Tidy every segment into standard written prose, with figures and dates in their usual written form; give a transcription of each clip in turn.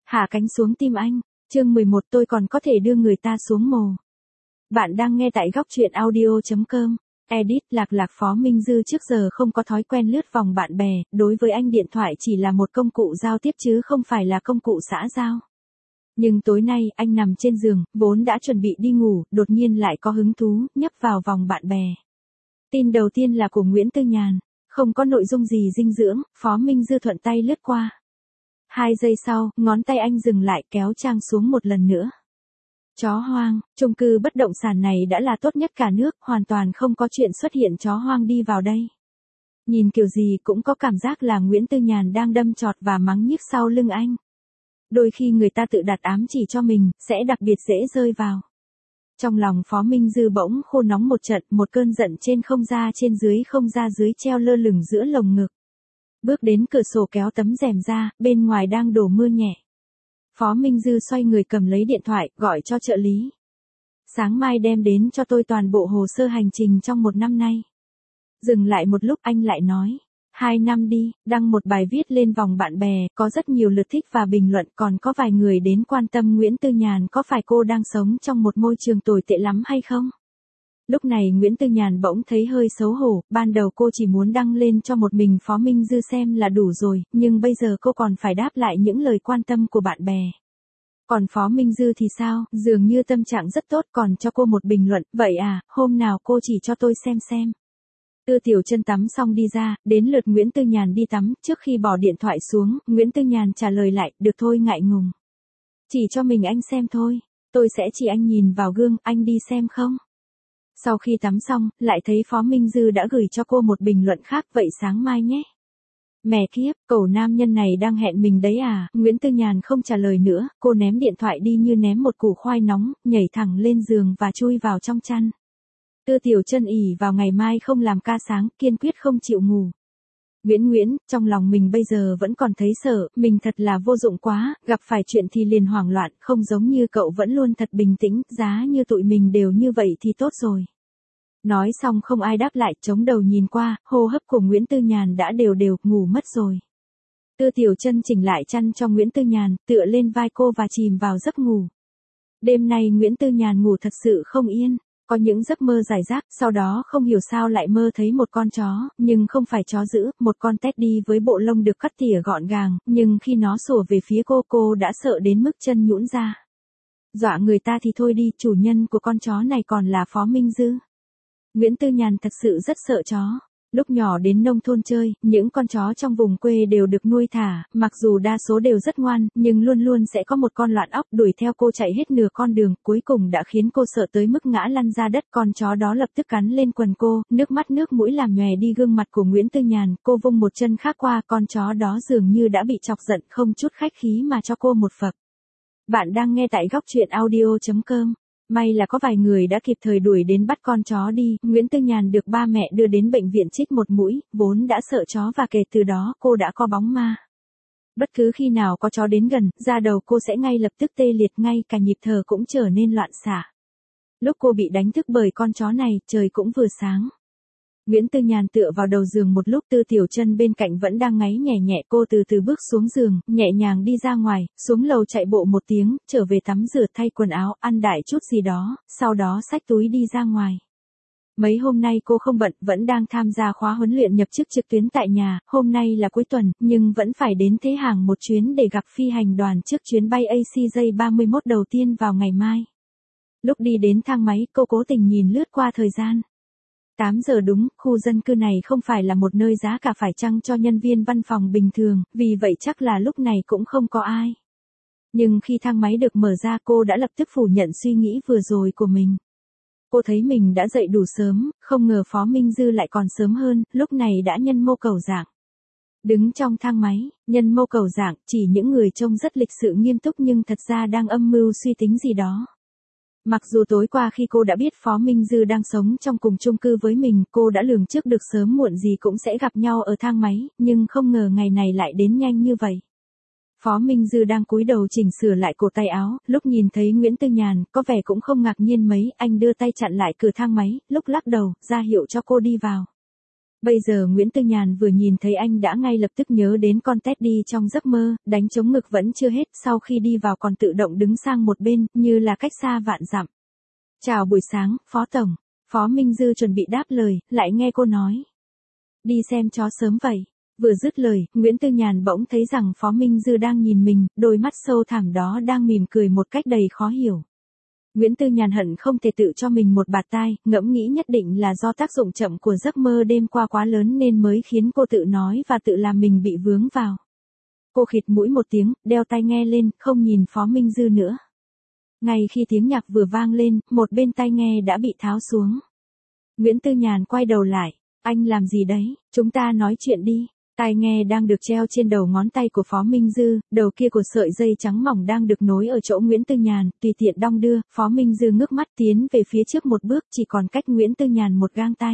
Hạ cánh xuống tim anh. Chương 11 tôi còn có thể đưa người ta xuống mồ. Bạn đang nghe tại góc truyện audio.com. Edit Lạc Lạc. Phó Minh Dư trước giờ không có thói quen lướt vòng bạn bè, đối với anh điện thoại chỉ là một công cụ giao tiếp chứ không phải là công cụ xã giao. Nhưng tối nay anh nằm trên giường, vốn đã chuẩn bị đi ngủ, đột nhiên lại có hứng thú, nhấp vào vòng bạn bè. Tin đầu tiên là của Nguyễn Tư Nhàn, không có nội dung gì dinh dưỡng, Phó Minh Dư thuận tay lướt qua. 2 giây sau, ngón tay anh dừng lại kéo trang xuống một lần nữa. Chó hoang, chung cư bất động sản này đã là tốt nhất cả nước, hoàn toàn không có chuyện xuất hiện chó hoang đi vào đây. Nhìn kiểu gì cũng có cảm giác là Nguyễn Tư Nhàn đang đâm chọt và mắng nhiếc sau lưng anh. Đôi khi người ta tự đặt ám chỉ cho mình, sẽ đặc biệt dễ rơi vào. Trong lòng Phó Minh Dư bỗng khô nóng một trận, một cơn giận trên không ra trên dưới không ra dưới treo lơ lửng giữa lồng ngực. Bước đến cửa sổ kéo tấm rèm ra, bên ngoài đang đổ mưa nhẹ. Phó Minh Dư xoay người cầm lấy điện thoại, gọi cho trợ lý. Sáng mai đem đến cho tôi toàn bộ hồ sơ hành trình trong 1 năm nay. Dừng lại một lúc anh lại nói. 2 năm đi, đăng một bài viết lên vòng bạn bè, có rất nhiều lượt thích và bình luận, còn có vài người đến quan tâm Nguyễn Tư Nhàn có phải cô đang sống trong một môi trường tồi tệ lắm hay không? Lúc này Nguyễn Tư Nhàn bỗng thấy hơi xấu hổ, ban đầu cô chỉ muốn đăng lên cho một mình Phó Minh Dư xem là đủ rồi, nhưng bây giờ cô còn phải đáp lại những lời quan tâm của bạn bè. Còn Phó Minh Dư thì sao, dường như tâm trạng rất tốt còn cho cô một bình luận, vậy à, hôm nào cô chỉ cho tôi xem. Tư Tiểu Chân tắm xong đi ra, đến lượt Nguyễn Tư Nhàn đi tắm, trước khi bỏ điện thoại xuống, Nguyễn Tư Nhàn trả lời lại, được thôi ngại ngùng. Chỉ cho mình anh xem thôi, tôi sẽ chỉ anh nhìn vào gương, anh đi xem không? Sau khi tắm xong, lại thấy Phó Minh Dư đã gửi cho cô một bình luận khác, vậy sáng mai nhé. Mẹ kiếp, cẩu nam nhân này đang hẹn mình đấy à, Nguyễn Tư Nhàn không trả lời nữa, cô ném điện thoại đi như ném một củ khoai nóng, nhảy thẳng lên giường và chui vào trong chăn. Tư Tiểu Chân ỉ vào ngày mai không làm ca sáng, kiên quyết không chịu ngủ. Nguyễn, trong lòng mình bây giờ vẫn còn thấy sợ, mình thật là vô dụng quá, gặp phải chuyện thì liền hoảng loạn, không giống như cậu vẫn luôn thật bình tĩnh, giá như tụi mình đều như vậy thì tốt rồi. Nói xong không ai đáp lại, chống đầu nhìn qua, hô hấp của Nguyễn Tư Nhàn đã đều ngủ mất rồi. Tư Tiểu Chân chỉnh lại chăn cho Nguyễn Tư Nhàn, tựa lên vai cô và chìm vào giấc ngủ. Đêm nay Nguyễn Tư Nhàn ngủ thật sự không yên. Có những giấc mơ rải rác, sau đó không hiểu sao lại mơ thấy một con chó, nhưng không phải chó dữ, một con Teddy với bộ lông được cắt tỉa gọn gàng, nhưng khi nó sủa về phía cô đã sợ đến mức chân nhũn ra. Dọa người ta thì thôi đi, chủ nhân của con chó này còn là Phó Minh Dư. Nguyễn Tư Nhàn thật sự rất sợ chó. Lúc nhỏ đến nông thôn chơi, những con chó trong vùng quê đều được nuôi thả, mặc dù đa số đều rất ngoan, nhưng luôn luôn sẽ có một con loạn óc đuổi theo cô chạy hết nửa con đường, cuối cùng đã khiến cô sợ tới mức ngã lăn ra đất. Con chó đó lập tức cắn lên quần cô, nước mắt nước mũi làm nhòe đi gương mặt của Nguyễn Tư Nhàn, cô vung một chân khác qua, con chó đó dường như đã bị chọc giận, không chút khách khí mà cho cô một phập. Bạn đang nghe tại góc truyện audio.com. May là có vài người đã kịp thời đuổi đến bắt con chó đi, Nguyễn Tư Nhàn được ba mẹ đưa đến bệnh viện chích một mũi, vốn đã sợ chó và kể từ đó cô đã có bóng ma. Bất cứ khi nào có chó đến gần, da đầu cô sẽ ngay lập tức tê liệt, ngay cả nhịp thở cũng trở nên loạn xạ. Lúc cô bị đánh thức bởi con chó này, trời cũng vừa sáng. Nguyễn Tư Nhàn tựa vào đầu giường một lúc, Tư Tiểu Chân bên cạnh vẫn đang ngáy nhẹ, cô từ từ bước xuống giường, nhẹ nhàng đi ra ngoài, xuống lầu chạy bộ một tiếng, trở về tắm rửa thay quần áo, ăn đại chút gì đó, sau đó xách túi đi ra ngoài. Mấy hôm nay cô không bận, vẫn đang tham gia khóa huấn luyện nhập chức trực tuyến tại nhà, hôm nay là cuối tuần, nhưng vẫn phải đến Thế Hàng một chuyến để gặp phi hành đoàn trước chuyến bay ACJ31 đầu tiên vào ngày mai. Lúc đi đến thang máy, cô cố tình nhìn lướt qua thời gian. 8 giờ đúng, khu dân cư này không phải là một nơi giá cả phải chăng cho nhân viên văn phòng bình thường, vì vậy chắc là lúc này cũng không có ai. Nhưng khi thang máy được mở ra, cô đã lập tức phủ nhận suy nghĩ vừa rồi của mình. Cô thấy mình đã dậy đủ sớm, không ngờ Phó Minh Dư lại còn sớm hơn, lúc này đã nhân mô cầu dạng. Đứng trong thang máy, nhân mô cầu dạng, chỉ những người trông rất lịch sự nghiêm túc nhưng thật ra đang âm mưu suy tính gì đó. Mặc dù tối qua khi cô đã biết Phó Minh Dư đang sống trong cùng chung cư với mình, cô đã lường trước được sớm muộn gì cũng sẽ gặp nhau ở thang máy, nhưng không ngờ ngày này lại đến nhanh như vậy. Phó Minh Dư đang cúi đầu chỉnh sửa lại cổ tay áo, lúc nhìn thấy Nguyễn Tư Nhàn, có vẻ cũng không ngạc nhiên mấy, anh đưa tay chặn lại cửa thang máy, lúc lắc đầu, ra hiệu cho cô đi vào. Bây giờ Nguyễn Tư Nhàn vừa nhìn thấy anh đã ngay lập tức nhớ đến con Teddy trong giấc mơ, đánh trống ngực vẫn chưa hết, sau khi đi vào còn tự động đứng sang một bên, như là cách xa vạn dặm. Chào buổi sáng, Phó Tổng. Phó Minh Dư chuẩn bị đáp lời, lại nghe cô nói. Đi xem chó sớm vậy. Vừa dứt lời, Nguyễn Tư Nhàn bỗng thấy rằng Phó Minh Dư đang nhìn mình, đôi mắt sâu thẳm đó đang mỉm cười một cách đầy khó hiểu. Nguyễn Tư Nhàn hận không thể tự cho mình một bạt tai, ngẫm nghĩ nhất định là do tác dụng chậm của giấc mơ đêm qua quá lớn nên mới khiến cô tự nói và tự làm mình bị vướng vào. Cô khịt mũi một tiếng, đeo tai nghe lên, không nhìn Phó Minh Dư nữa. Ngay khi tiếng nhạc vừa vang lên, một bên tai nghe đã bị tháo xuống. Nguyễn Tư Nhàn quay đầu lại, anh làm gì đấy, chúng ta nói chuyện đi. Tai nghe đang được treo trên đầu ngón tay của Phó Minh Dư, đầu kia của sợi dây trắng mỏng đang được nối ở chỗ Nguyễn Tư Nhàn, tùy tiện đong đưa, Phó Minh Dư ngước mắt tiến về phía trước một bước, chỉ còn cách Nguyễn Tư Nhàn một gang tay.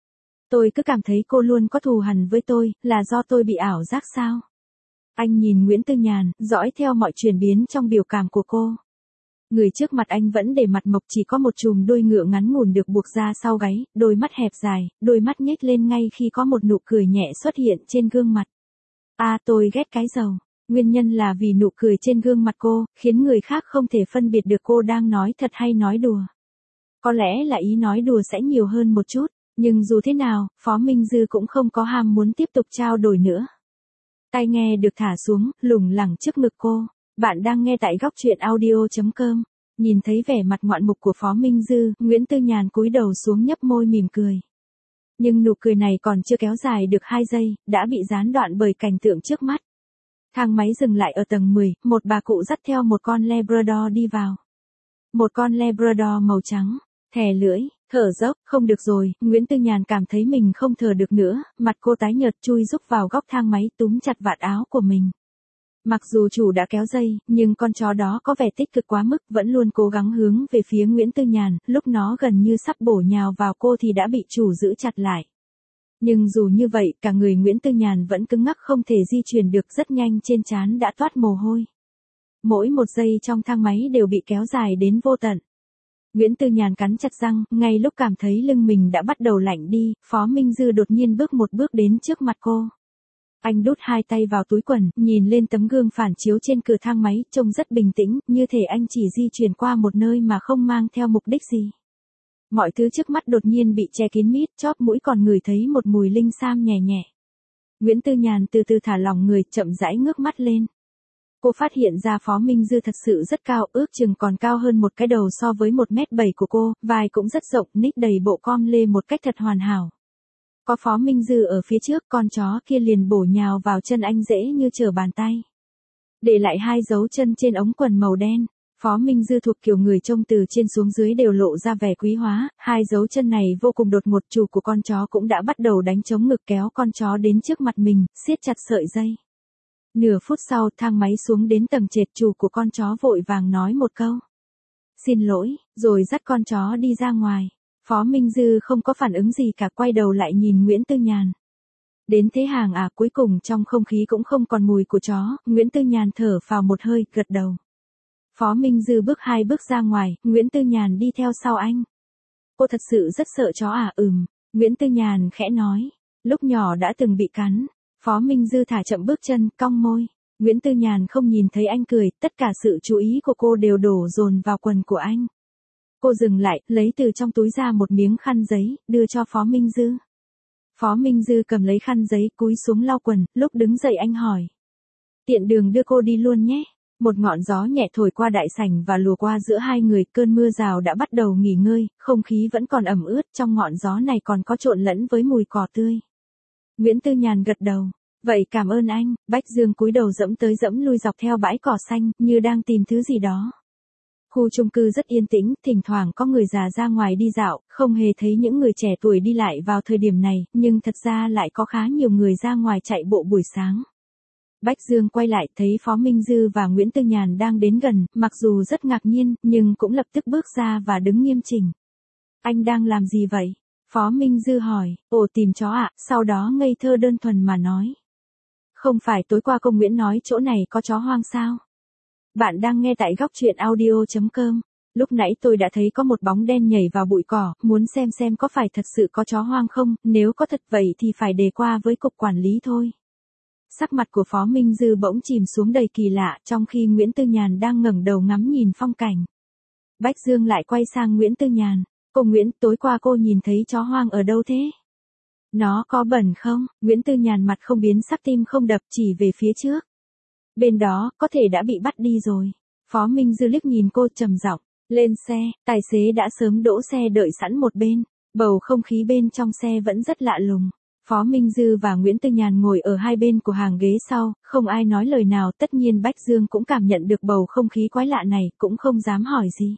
Tôi cứ cảm thấy cô luôn có thù hằn với tôi, là do tôi bị ảo giác sao? Anh nhìn Nguyễn Tư Nhàn, dõi theo mọi chuyển biến trong biểu cảm của cô. Người trước mặt anh vẫn để mặt mộc, chỉ có một chùm đuôi ngựa ngắn ngủn được buộc ra sau gáy, đôi mắt hẹp dài, đôi mắt nhếch lên ngay khi có một nụ cười nhẹ xuất hiện trên gương mặt. Tôi ghét cái dầu. Nguyên nhân là vì nụ cười trên gương mặt cô, khiến người khác không thể phân biệt được cô đang nói thật hay nói đùa. Có lẽ là ý nói đùa sẽ nhiều hơn một chút, nhưng dù thế nào, Phó Minh Dư cũng không có ham muốn tiếp tục trao đổi nữa. Tai nghe được thả xuống, lủng lẳng trước ngực cô. Bạn đang nghe tại góc truyện audio.com. Nhìn thấy vẻ mặt ngoạn mục của Phó Minh Dư, Nguyễn Tư Nhàn cúi đầu xuống nhấp môi mỉm cười. Nhưng nụ cười này còn chưa kéo dài được 2 giây, đã bị gián đoạn bởi cảnh tượng trước mắt. Thang máy dừng lại ở tầng 10, một bà cụ dắt theo một con Labrador đi vào. Một con Labrador màu trắng, thè lưỡi, thở dốc, không được rồi, Nguyễn Tư Nhàn cảm thấy mình không thở được nữa, mặt cô tái nhợt chui rúc vào góc thang máy túm chặt vạt áo của mình. Mặc dù chủ đã kéo dây, nhưng con chó đó có vẻ tích cực quá mức, vẫn luôn cố gắng hướng về phía Nguyễn Tư Nhàn, lúc nó gần như sắp bổ nhào vào cô thì đã bị chủ giữ chặt lại. Nhưng dù như vậy, cả người Nguyễn Tư Nhàn vẫn cứng ngắc không thể di chuyển được, rất nhanh trên trán đã toát mồ hôi. Mỗi một giây trong thang máy đều bị kéo dài đến vô tận. Nguyễn Tư Nhàn cắn chặt răng, ngay lúc cảm thấy lưng mình đã bắt đầu lạnh đi, Phó Minh Dư đột nhiên bước một bước đến trước mặt cô. Anh đút 2 tay vào túi quần, nhìn lên tấm gương phản chiếu trên cửa thang máy, trông rất bình tĩnh, như thể anh chỉ di chuyển qua một nơi mà không mang theo mục đích gì. Mọi thứ trước mắt đột nhiên bị che kín mít, chóp mũi còn ngửi thấy một mùi linh sam nhẹ nhẹ. Nguyễn Tư Nhàn từ từ thả lỏng người, chậm rãi ngước mắt lên. Cô phát hiện ra Phó Minh Dư thật sự rất cao, ước chừng còn cao hơn một cái đầu so với 1m7 của cô, vai cũng rất rộng, ních đầy bộ com lê một cách thật hoàn hảo. Có Phó Minh Dư ở phía trước, con chó kia liền bổ nhào vào chân anh dễ như trở bàn tay. Để lại 2 dấu chân trên ống quần màu đen. Phó Minh Dư thuộc kiểu người trông từ trên xuống dưới đều lộ ra vẻ quý hóa, 2 dấu chân này vô cùng đột ngột, chủ của con chó cũng đã bắt đầu đánh trống ngực kéo con chó đến trước mặt mình, siết chặt sợi dây. Nửa phút sau, thang máy xuống đến tầng trệt, chủ của con chó vội vàng nói một câu. Xin lỗi, rồi dắt con chó đi ra ngoài. Phó Minh Dư không có phản ứng gì cả, quay đầu lại nhìn Nguyễn Tư Nhàn. Đến thế hàng cuối cùng trong không khí cũng không còn mùi của chó, Nguyễn Tư Nhàn thở phào một hơi, gật đầu. Phó Minh Dư bước 2 bước ra ngoài, Nguyễn Tư Nhàn đi theo sau anh. Cô thật sự rất sợ chó Nguyễn Tư Nhàn khẽ nói. Lúc nhỏ đã từng bị cắn. Phó Minh Dư thả chậm bước chân, cong môi. Nguyễn Tư Nhàn không nhìn thấy anh cười, tất cả sự chú ý của cô đều đổ dồn vào quần của anh. Cô dừng lại, lấy từ trong túi ra một miếng khăn giấy, đưa cho Phó Minh Dư. Phó Minh Dư cầm lấy khăn giấy, cúi xuống lau quần, lúc đứng dậy anh hỏi. Tiện đường đưa cô đi luôn nhé. Một ngọn gió nhẹ thổi qua đại sảnh và lùa qua giữa hai người, cơn mưa rào đã bắt đầu nghỉ ngơi, không khí vẫn còn ẩm ướt, trong ngọn gió này còn có trộn lẫn với mùi cỏ tươi. Nguyễn Tư Nhàn gật đầu. Vậy cảm ơn anh. Bách Dương cúi đầu dẫm tới dẫm lui dọc theo bãi cỏ xanh, như đang tìm thứ gì đó. Khu chung cư rất yên tĩnh, thỉnh thoảng có người già ra ngoài đi dạo, không hề thấy những người trẻ tuổi đi lại vào thời điểm này, nhưng thật ra lại có khá nhiều người ra ngoài chạy bộ buổi sáng. Bách Dương quay lại thấy Phó Minh Dư và Nguyễn Tư Nhàn đang đến gần, mặc dù rất ngạc nhiên, nhưng cũng lập tức bước ra và đứng nghiêm chỉnh. Anh đang làm gì vậy? Phó Minh Dư hỏi. Tìm chó ạ, sau đó ngây thơ đơn thuần mà nói. Không phải tối qua công Nguyễn nói chỗ này có chó hoang sao? Bạn đang nghe tại góc truyện audio.com. Lúc nãy tôi đã thấy có một bóng đen nhảy vào bụi cỏ, muốn xem có phải thật sự có chó hoang không, nếu có thật vậy thì phải đề qua với cục quản lý thôi. Sắc mặt của Phó Minh Dư bỗng chìm xuống đầy kỳ lạ, trong khi Nguyễn Tư Nhàn đang ngẩng đầu ngắm nhìn phong cảnh. Bách Dương lại quay sang Nguyễn Tư Nhàn. Cô Nguyễn, tối qua cô nhìn thấy chó hoang ở đâu thế? Nó có bẩn không? Nguyễn Tư Nhàn mặt không biến sắc, tim không đập, chỉ về phía trước. Bên đó, có thể đã bị bắt đi rồi. Phó Minh Dư liếc nhìn cô trầm giọng. Lên xe, tài xế đã sớm đỗ xe đợi sẵn một bên. Bầu không khí bên trong xe vẫn rất lạ lùng. Phó Minh Dư và Nguyễn Tư Nhàn ngồi ở hai bên của hàng ghế sau, không ai nói lời nào, tất nhiên Bách Dương cũng cảm nhận được bầu không khí quái lạ này, cũng không dám hỏi gì.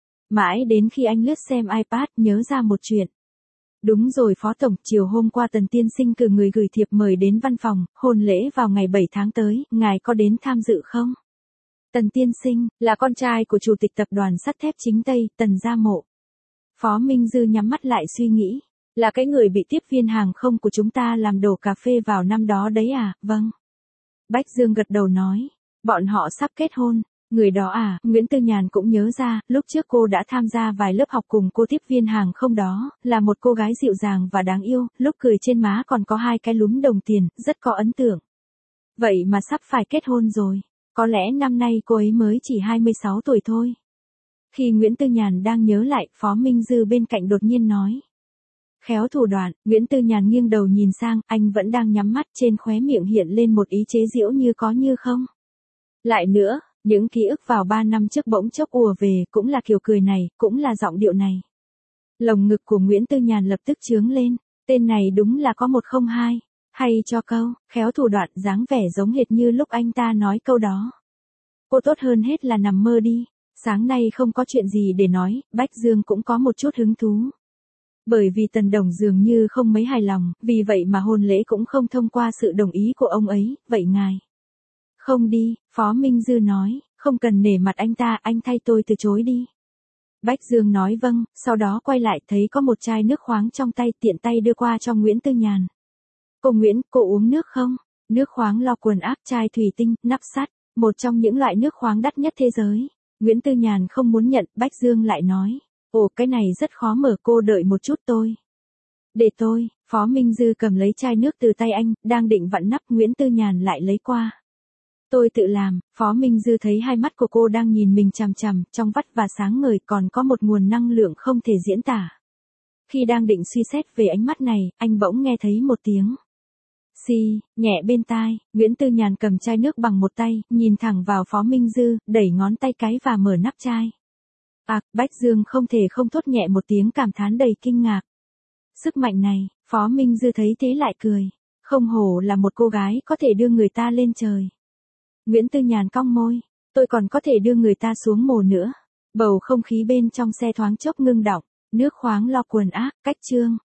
Mãi đến khi anh lướt xem iPad nhớ ra một chuyện. Đúng rồi Phó Tổng, chiều hôm qua Tần Tiên Sinh cử người gửi thiệp mời đến văn phòng, hôn lễ vào ngày 7 tháng tới, ngài có đến tham dự không? Tần Tiên Sinh, là con trai của Chủ tịch Tập đoàn Sắt thép Chính Tây, Tần Gia Mộ. Phó Minh Dư nhắm mắt lại suy nghĩ. Là cái người bị tiếp viên hàng không của chúng ta làm đổ cà phê vào năm đó đấy à? Vâng. Bách Dương gật đầu nói. Bọn họ sắp kết hôn. Người đó à? Nguyễn Tư Nhàn cũng nhớ ra, lúc trước cô đã tham gia vài lớp học cùng cô tiếp viên hàng không đó, là một cô gái dịu dàng và đáng yêu, lúc cười trên má còn có hai cái lúm đồng tiền, rất có ấn tượng. Vậy mà sắp phải kết hôn rồi. Có lẽ năm nay cô ấy mới chỉ 26 tuổi thôi. Khi Nguyễn Tư Nhàn đang nhớ lại, Phó Minh Dư bên cạnh đột nhiên nói. Khéo thủ đoạn, Nguyễn Tư Nhàn nghiêng đầu nhìn sang, anh vẫn đang nhắm mắt, trên khóe miệng hiện lên một ý chế giễu như có như không. Lại nữa, những ký ức vào 3 năm trước bỗng chốc ùa về, cũng là kiểu cười này, cũng là giọng điệu này. Lồng ngực của Nguyễn Tư Nhàn lập tức chướng lên, tên này đúng là có 102, hay cho câu, khéo thủ đoạn, dáng vẻ giống hệt như lúc anh ta nói câu đó. Cô tốt hơn hết là nằm mơ đi, sáng nay không có chuyện gì để nói, Bách Dương cũng có một chút hứng thú. Bởi vì Tần Đồng dường như không mấy hài lòng, vì vậy mà hôn lễ cũng không thông qua sự đồng ý của ông ấy, vậy ngài không đi, Phó Minh Dư nói, không cần nể mặt anh ta, anh thay tôi từ chối đi. Bách Dương nói vâng, sau đó quay lại thấy có một chai nước khoáng trong tay, tiện tay đưa qua cho Nguyễn Tư Nhàn. Cô Nguyễn, cô uống nước không? Nước khoáng lo quần áp, chai thủy tinh, nắp sắt, một trong những loại nước khoáng đắt nhất thế giới. Nguyễn Tư Nhàn không muốn nhận, Bách Dương lại nói. Ồ, cái này rất khó mở, cô đợi một chút tôi. Để tôi, Phó Minh Dư cầm lấy chai nước từ tay anh, đang định vặn nắp, Nguyễn Tư Nhàn lại lấy qua. Tôi tự làm, Phó Minh Dư thấy hai mắt của cô đang nhìn mình chằm chằm, trong vắt và sáng ngời, còn có một nguồn năng lượng không thể diễn tả. Khi đang định suy xét về ánh mắt này, anh bỗng nghe thấy một tiếng. Xì, nhẹ bên tai, Nguyễn Tư Nhàn cầm chai nước bằng một tay, nhìn thẳng vào Phó Minh Dư, đẩy ngón tay cái và mở nắp chai. Bách Dương không thể không thốt nhẹ một tiếng cảm thán đầy kinh ngạc. Sức mạnh này, Phó Minh Dư thấy thế lại cười. Không hổ là một cô gái có thể đưa người ta lên trời. Nguyễn Tư Nhàn cong môi, tôi còn có thể đưa người ta xuống mồ nữa. Bầu không khí bên trong xe thoáng chốc ngưng đọng, nước khoáng lo quần áp, cách chương.